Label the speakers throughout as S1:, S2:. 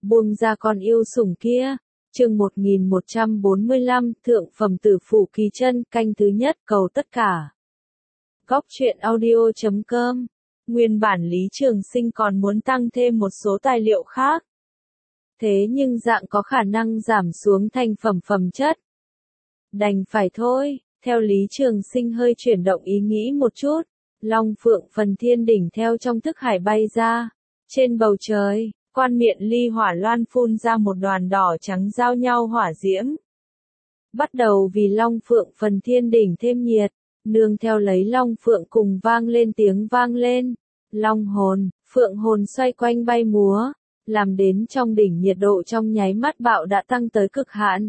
S1: buông ra con yêu sủng kia. Chương 1145, Thượng phẩm tử phủ kỳ chân, canh thứ nhất, cầu tất cả. Góc truyện audio.com. Nguyên bản Lý Trường Sinh còn muốn tăng thêm một số tài liệu khác. Thế nhưng dạng có khả năng giảm xuống thành phẩm chất. Đành phải thôi, theo Lý Trường Sinh hơi chuyển động ý nghĩ một chút. Long phượng phần thiên đỉnh theo trong thức hải bay ra. Trên bầu trời, quan miệng ly hỏa loan phun ra một đoàn đỏ trắng giao nhau hỏa diễm. Bắt đầu vì long phượng phần thiên đỉnh thêm nhiệt, nương theo lấy long phượng cùng vang lên tiếng vang lên. Long hồn, phượng hồn xoay quanh bay múa, làm đến trong đỉnh nhiệt độ trong nháy mắt bạo đã tăng tới cực hạn.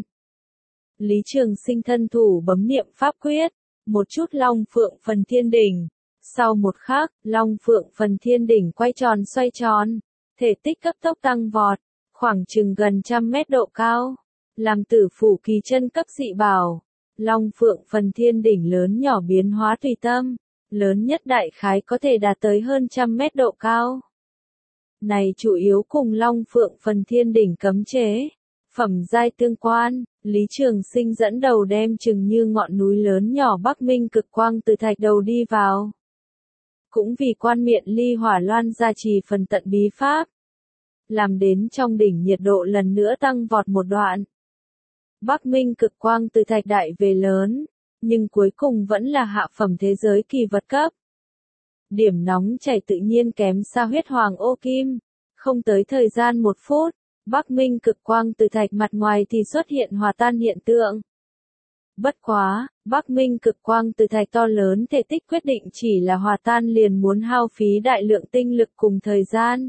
S1: Lý Trường Sinh thân thủ bấm niệm pháp quyết, một chút long phượng phần thiên đỉnh. Sau một khắc, long phượng phần thiên đỉnh quay tròn xoay tròn, thể tích cấp tốc tăng vọt, khoảng chừng gần 100 mét độ cao. Làm tử phủ kỳ chân cấp dị bảo, long phượng phần thiên đỉnh lớn nhỏ biến hóa tùy tâm, lớn nhất đại khái có thể đạt tới hơn 100 mét độ cao. Này chủ yếu cùng long phượng phần thiên đỉnh cấm chế, phẩm giai tương quan. Lý Trường Sinh dẫn đầu đem chừng như ngọn núi lớn nhỏ Bắc Minh cực quang từ thạch đầu đi vào. Cũng vì quan miệng ly hỏa loan gia trì phần tận bí pháp, làm đến trong đỉnh nhiệt độ lần nữa tăng vọt một đoạn. Bắc Minh cực quang từ thạch đại về lớn, nhưng cuối cùng vẫn là hạ phẩm thế giới kỳ vật cấp. Điểm nóng chảy tự nhiên kém xa huyết hoàng ô kim, không tới thời gian 1 phút, Bắc Minh cực quang từ thạch mặt ngoài thì xuất hiện hòa tan hiện tượng. Bất quá, Bắc Minh cực quang từ thạch to lớn thể tích quyết định chỉ là hòa tan liền muốn hao phí đại lượng tinh lực cùng thời gian.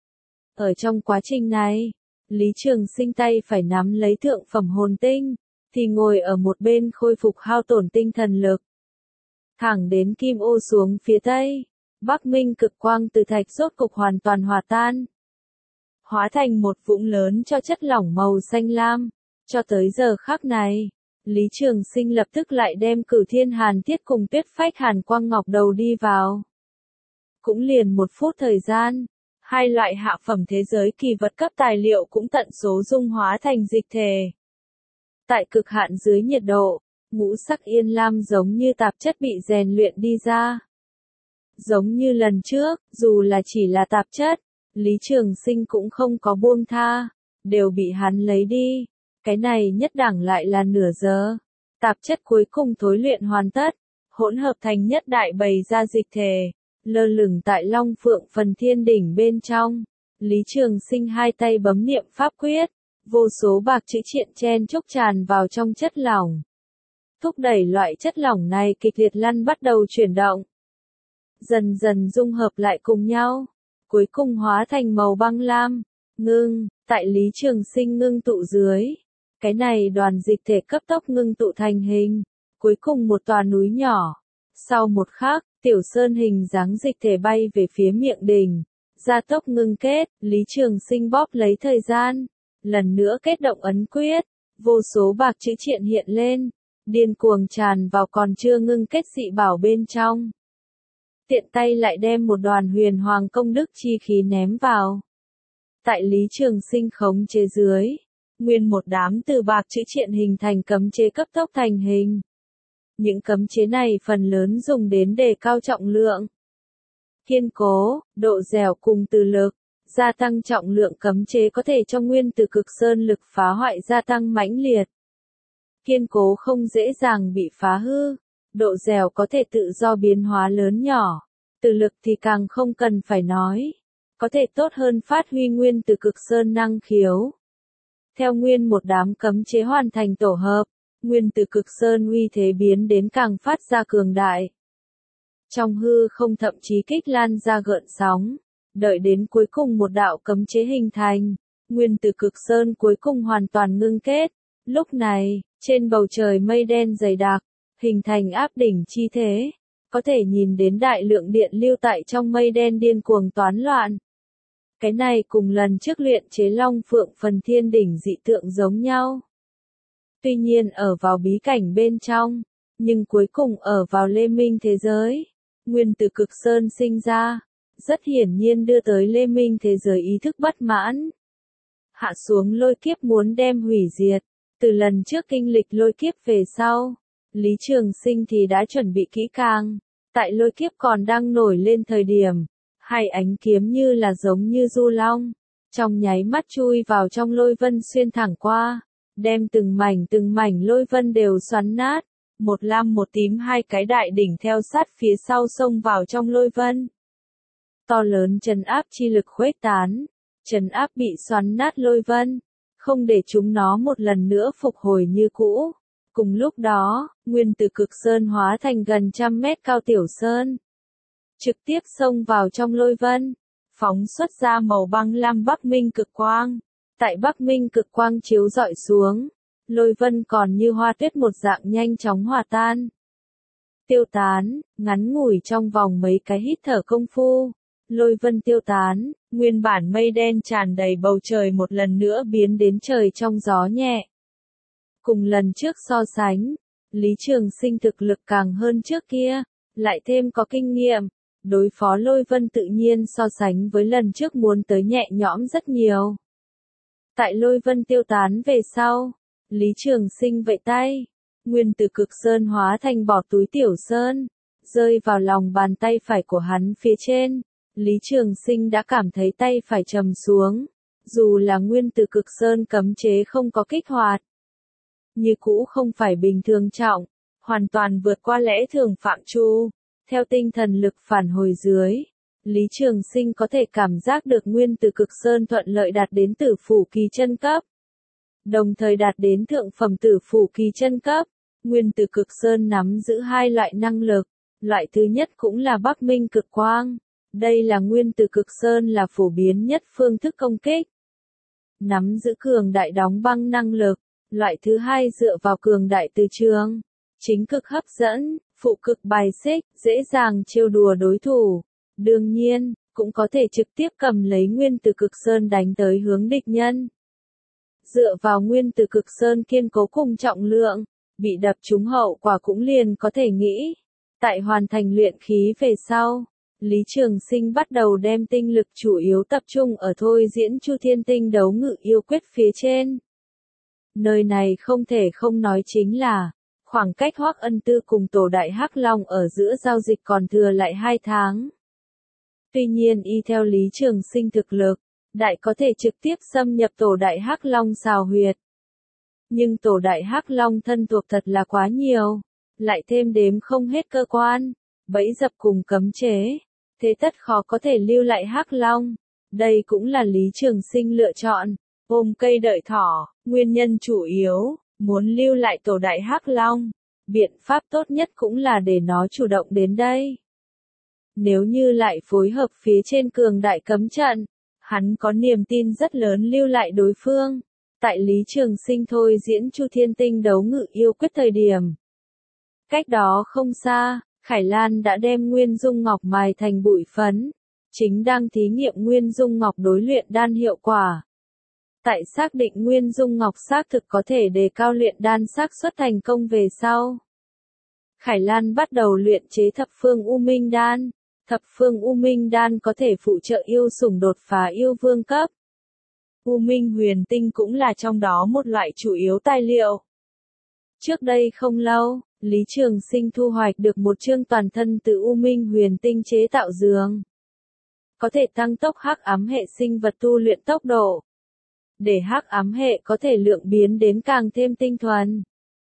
S1: Ở trong quá trình này, Lý Trường Sinh tay phải nắm lấy thượng phẩm hồn tinh, thì ngồi ở một bên khôi phục hao tổn tinh thần lực. Thẳng đến kim ô xuống phía tây, Bắc Minh cực quang từ thạch rốt cục hoàn toàn hòa tan. Hóa thành một vũng lớn cho chất lỏng màu xanh lam. Cho tới giờ khắc này, Lý Trường Sinh lập tức lại đem Cửu Thiên Hàn Thiết cùng Tuyết Phách Hàn Quang Ngọc đầu đi vào. Cũng liền 1 phút thời gian, hai loại hạ phẩm thế giới kỳ vật cấp tài liệu cũng tận số dung hóa thành dịch thể. Tại cực hạn dưới nhiệt độ, ngũ sắc yên lam giống như tạp chất bị rèn luyện đi ra. Giống như lần trước, dù là chỉ là tạp chất, Lý Trường Sinh cũng không có buông tha, đều bị hắn lấy đi. Cái này nhất đẳng lại là nửa giờ. Tạp chất cuối cùng thối luyện hoàn tất, hỗn hợp thành nhất đại bày ra dịch thể, lơ lửng tại long phượng phần thiên đỉnh bên trong. Lý Trường Sinh hai tay bấm niệm pháp quyết, vô số bạc chữ triện chen chúc tràn vào trong chất lỏng. Thúc đẩy loại chất lỏng này kịch liệt lăn bắt đầu chuyển động. Dần dần dung hợp lại cùng nhau, cuối cùng hóa thành màu băng lam, ngưng, tại Lý Trường Sinh ngưng tụ dưới. Cái này đoàn dịch thể cấp tốc ngưng tụ thành hình, cuối cùng một tòa núi nhỏ. Sau một khắc, tiểu sơn hình dáng dịch thể bay về phía miệng đỉnh, gia tốc ngưng kết. Lý Trường Sinh bóp lấy thời gian, lần nữa kết động ấn quyết, vô số bạc chữ triện hiện lên, điên cuồng tràn vào còn chưa ngưng kết dị bảo bên trong. Tiện tay lại đem một đoàn huyền hoàng công đức chi khí ném vào. Tại Lý Trường Sinh khống chế dưới, nguyên một đám từ bạc chữ triện hình thành cấm chế cấp tốc thành hình. Những cấm chế này phần lớn dùng đến đề cao trọng lượng, kiên cố, độ dẻo cùng từ lực. Gia tăng trọng lượng cấm chế có thể cho nguyên từ cực sơn lực phá hoại gia tăng mãnh liệt. Kiên cố không dễ dàng bị phá hư, độ dẻo có thể tự do biến hóa lớn nhỏ, từ lực thì càng không cần phải nói, có thể tốt hơn phát huy nguyên từ cực sơn năng khiếu. Theo nguyên một đám cấm chế hoàn thành tổ hợp, nguyên từ cực sơn uy thế biến đến càng phát ra cường đại. Trong hư không thậm chí kích lan ra gợn sóng, đợi đến cuối cùng một đạo cấm chế hình thành, nguyên từ cực sơn cuối cùng hoàn toàn ngưng kết. Lúc này, trên bầu trời mây đen dày đặc, hình thành áp đỉnh chi thế, có thể nhìn đến đại lượng điện lưu tại trong mây đen điên cuồng toán loạn. Cái này cùng lần trước luyện chế long phượng phần thiên đỉnh dị tượng giống nhau. Tuy nhiên ở vào bí cảnh bên trong, nhưng cuối cùng ở vào Lê Minh thế giới, nguyên từ cực sơn sinh ra, rất hiển nhiên đưa tới Lê Minh thế giới ý thức bất mãn. hạ xuống lôi kiếp muốn đem hủy diệt. Từ lần trước kinh lịch lôi kiếp về sau, Lý Trường Sinh thì đã chuẩn bị kỹ càng. Tại lôi kiếp còn đang nổi lên thời điểm, hai ánh kiếm như là giống như du long, trong nháy mắt chui vào trong lôi vân xuyên thẳng qua, đem từng mảnh lôi vân đều xoắn nát. Một lam một tím hai cái đại đỉnh theo sát phía sau xông vào trong lôi vân. To lớn trấn áp chi lực khuếch tán, trấn áp bị xoắn nát lôi vân, không để chúng nó một lần nữa phục hồi như cũ. Cùng lúc đó, nguyên tử cực sơn hóa thành gần 100 mét cao tiểu sơn, trực tiếp xông vào trong lôi vân, phóng xuất ra màu băng lam Bắc Minh cực quang. Tại Bắc Minh cực quang chiếu rọi xuống, lôi vân còn như hoa tuyết một dạng nhanh chóng hòa tan, tiêu tán, ngắn ngủi trong vòng mấy cái hít thở công phu. Lôi vân tiêu tán, nguyên bản mây đen tràn đầy bầu trời một lần nữa biến đến trời trong gió nhẹ. Cùng lần trước so sánh, Lý Trường Sinh thực lực càng hơn trước kia, lại thêm có kinh nghiệm, đối phó lôi vân tự nhiên so sánh với lần trước muốn tới nhẹ nhõm rất nhiều. Tại lôi vân tiêu tán về sau, Lý Trường Sinh vẫy tay, nguyên tử cực sơn hóa thành bỏ túi tiểu sơn, rơi vào lòng bàn tay phải của hắn phía trên. Lý Trường Sinh đã cảm thấy tay phải trầm xuống, dù là nguyên tử cực sơn cấm chế không có kích hoạt, như cũ không phải bình thường trọng, hoàn toàn vượt qua lẽ thường phạm trù. Theo tinh thần lực phản hồi dưới, Lý Trường Sinh có thể cảm giác được nguyên tử cực sơn thuận lợi đạt đến tử phủ kỳ chân cấp, đồng thời đạt đến thượng phẩm tử phủ kỳ chân cấp. Nguyên tử cực sơn nắm giữ hai loại năng lực, loại thứ nhất cũng là Bắc Minh cực quang. Đây là nguyên tử cực sơn là phổ biến nhất phương thức công kích, nắm giữ cường đại đóng băng năng lực. Loại thứ hai dựa vào cường đại từ trường, chính cực hấp dẫn, phụ cực bài xích, dễ dàng trêu đùa đối thủ. Đương nhiên, cũng có thể trực tiếp cầm lấy nguyên tử cực sơn đánh tới hướng địch nhân. Dựa vào nguyên tử cực sơn kiên cố cùng trọng lượng, bị đập trúng hậu quả cũng liền có thể nghĩ. Tại hoàn thành luyện khí về sau, Lý Trường Sinh bắt đầu đem tinh lực chủ yếu tập trung ở thôi diễn Chu Thiên Tinh đấu ngự yêu quyết phía trên. Nơi này không thể không nói chính là, khoảng cách Hoắc Ân Tư cùng Tổ Đại Hắc Long ở giữa giao dịch còn thừa lại 2 tháng. Tuy nhiên y theo Lý Trường Sinh thực lực, đại có thể trực tiếp xâm nhập Tổ Đại Hắc Long xào huyệt. Nhưng Tổ Đại Hắc Long thân thuộc thật là quá nhiều, lại thêm đếm không hết cơ quan, bẫy dập cùng cấm chế, thế tất khó có thể lưu lại Hắc Long. Đây cũng là Lý Trường Sinh lựa chọn ôm cây đợi thỏ. Nguyên nhân chủ yếu, muốn lưu lại Tổ Đại Hắc Long, biện pháp tốt nhất cũng là để nó chủ động đến đây. Nếu như lại phối hợp phía trên cường đại cấm trận, hắn có niềm tin rất lớn lưu lại đối phương. Tại Lý Trường Sinh thôi diễn Chu Thiên Tinh đấu ngự yêu quyết thời điểm, cách đó không xa, Khải Lan đã đem Nguyên Dung Ngọc mài thành bụi phấn, chính đang thí nghiệm Nguyên Dung Ngọc đối luyện đan hiệu quả. Tại xác định Nguyên Dung Ngọc xác thực có thể đề cao luyện đan xác suất thành công về sau, Khải Lan bắt đầu luyện chế thập phương U Minh đan. Thập phương U Minh đan có thể phụ trợ yêu sủng đột phá yêu vương cấp. U Minh huyền tinh cũng là trong đó một loại chủ yếu tài liệu. Trước đây không lâu, Lý Trường Sinh thu hoạch được một chương toàn thân từ U Minh huyền tinh chế tạo dược, có thể tăng tốc hắc ám hệ sinh vật tu luyện tốc độ, để hắc ám hệ có thể lượng biến đến càng thêm tinh thuần.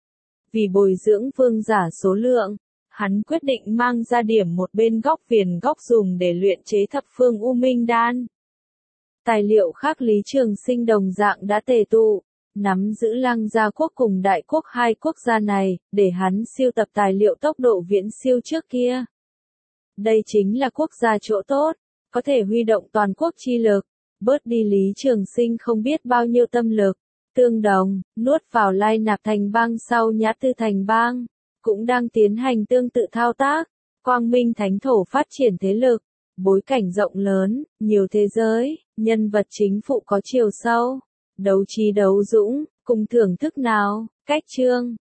S1: Vì bồi dưỡng vương giả số lượng, hắn quyết định mang ra điểm một bên góc viền góc dùng để luyện chế thập phương U Minh đan. Tài liệu khác Lý Trường Sinh đồng dạng đã tề tụ, nắm giữ Lăng Gia quốc cùng Đại quốc hai quốc gia này, để hắn siêu tập tài liệu tốc độ viễn siêu trước kia. Đây chính là quốc gia chỗ tốt, có thể huy động toàn quốc chi lực, bớt đi Lý Trường Sinh không biết bao nhiêu tâm lực. Tương đồng, nuốt vào Lai Nạp thành bang sau Nhã Tư thành bang, cũng đang tiến hành tương tự thao tác. Quang Minh Thánh Thổ phát triển thế lực, bối cảnh rộng lớn, nhiều thế giới, nhân vật chính phụ có chiều sâu, đấu trí đấu dũng, cùng thưởng thức nào, cách chương.